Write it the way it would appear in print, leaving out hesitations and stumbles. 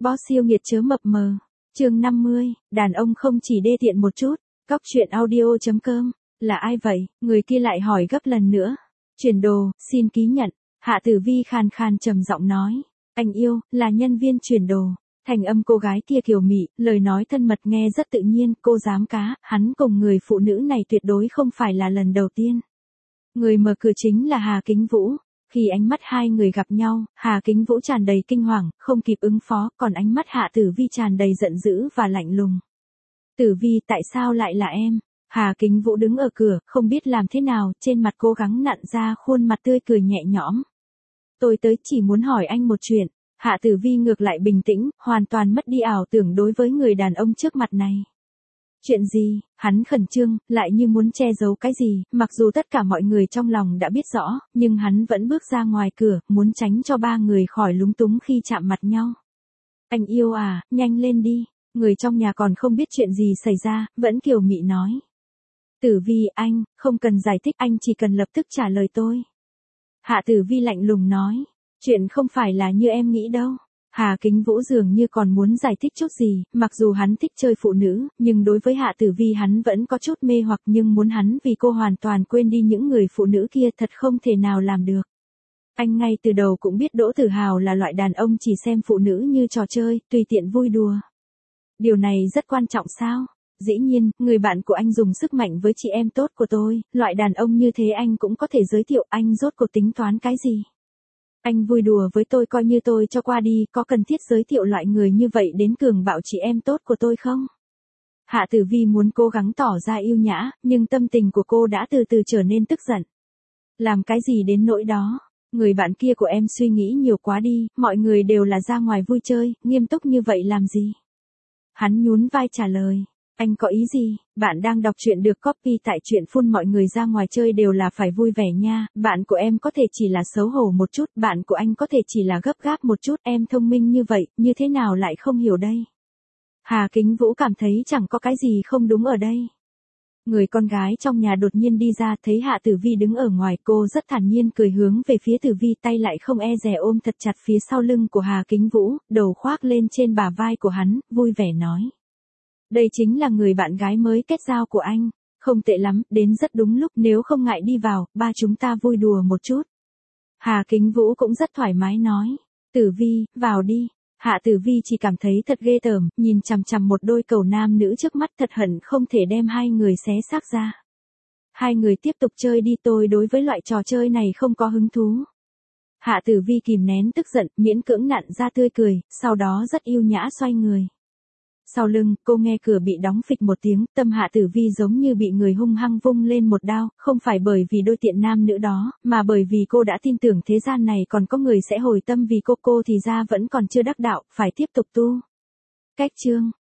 Boss siêu nghiệt chớ mập mờ. Chương 50, đàn ông không chỉ đê tiện một chút. Cóc truyện audio.com. Là ai vậy? Người kia lại hỏi gấp lần nữa. Chuyển đồ, xin ký nhận. Hạ Tử Vi khàn khàn trầm giọng nói. Anh yêu, là nhân viên chuyển đồ. Thành âm cô gái kia kiều mị, lời nói thân mật nghe rất tự nhiên, cô dám cá, hắn cùng người phụ nữ này tuyệt đối không phải là lần đầu tiên. Người mở cửa chính là Hà Kính Vũ. Khi ánh mắt hai người gặp nhau, Hà Kính Vũ tràn đầy kinh hoàng, không kịp ứng phó, còn ánh mắt Hạ Tử Vi tràn đầy giận dữ và lạnh lùng. Tử Vi, tại sao lại là em? Hà Kính Vũ đứng ở cửa, không biết làm thế nào, trên mặt cố gắng nặn ra khuôn mặt tươi cười nhẹ nhõm. Tôi tới chỉ muốn hỏi anh một chuyện. Hạ Tử Vi ngược lại bình tĩnh, hoàn toàn mất đi ảo tưởng đối với người đàn ông trước mặt này. Chuyện gì? Hắn khẩn trương, lại như muốn che giấu cái gì, mặc dù tất cả mọi người trong lòng đã biết rõ, nhưng hắn vẫn bước ra ngoài cửa, muốn tránh cho ba người khỏi lúng túng khi chạm mặt nhau. Anh yêu à, nhanh lên đi. Người trong nhà còn không biết chuyện gì xảy ra, vẫn kiều mị nói. Tử Vi, anh, không cần giải thích, anh chỉ cần lập tức trả lời tôi. Hạ Tử Vi lạnh lùng nói. Chuyện không phải là như em nghĩ đâu. Hà Kính Vũ dường như còn muốn giải thích chút gì, mặc dù hắn thích chơi phụ nữ, nhưng đối với Hạ Tử Vi hắn vẫn có chút mê hoặc, nhưng muốn hắn vì cô hoàn toàn quên đi những người phụ nữ kia thật không thể nào làm được. Anh ngay từ đầu cũng biết Đỗ Tử Hào là loại đàn ông chỉ xem phụ nữ như trò chơi, tùy tiện vui đùa. Điều này rất quan trọng sao? Dĩ nhiên, người bạn của anh dùng sức mạnh với chị em tốt của tôi, loại đàn ông như thế anh cũng có thể giới thiệu, anh rốt cuộc tính toán cái gì? Anh vui đùa với tôi coi như tôi cho qua đi, có cần thiết giới thiệu loại người như vậy đến cường bạo chị em tốt của tôi không? Hạ Tử Vi muốn cố gắng tỏ ra yêu nhã, nhưng tâm tình của cô đã từ từ trở nên tức giận. Làm cái gì đến nỗi đó? Người bạn kia của em suy nghĩ nhiều quá đi, mọi người đều là ra ngoài vui chơi, nghiêm túc như vậy làm gì? Hắn nhún vai trả lời. Anh có ý gì? Bạn đang đọc truyện được copy tại truyện phun, mọi người ra ngoài chơi đều là phải vui vẻ nha, bạn của em có thể chỉ là xấu hổ một chút, bạn của anh có thể chỉ là gấp gáp một chút, em thông minh như vậy, như thế nào lại không hiểu đây? Hà Kính Vũ cảm thấy chẳng có cái gì không đúng ở đây. Người con gái trong nhà đột nhiên đi ra, thấy Hạ Tử Vi đứng ở ngoài, cô rất thản nhiên cười hướng về phía Tử Vi, tay lại không e dè ôm thật chặt phía sau lưng của Hà Kính Vũ, đầu khoác lên trên bả vai của hắn, vui vẻ nói. Đây chính là người bạn gái mới kết giao của anh. Không tệ lắm, đến rất đúng lúc, nếu không ngại đi vào, ba chúng ta vui đùa một chút. Hà Kính Vũ cũng rất thoải mái nói. Tử Vi, vào đi. Hạ Tử Vi chỉ cảm thấy thật ghê tởm, nhìn chằm chằm một đôi cầu nam nữ trước mắt, thật hận không thể đem hai người xé xác ra. Hai người tiếp tục chơi đi, tôi đối với loại trò chơi này không có hứng thú. Hạ Tử Vi kìm nén tức giận, miễn cưỡng nặn ra tươi cười, sau đó rất yêu nhã xoay người. Sau lưng, cô nghe cửa bị đóng phịch một tiếng, tâm Hạ Tử Vi giống như bị người hung hăng vung lên một đao, không phải bởi vì đôi tiện nam nữ đó, mà bởi vì cô đã tin tưởng thế gian này còn có người sẽ hồi tâm vì cô thì ra vẫn còn chưa đắc đạo, phải tiếp tục tu. Cách chương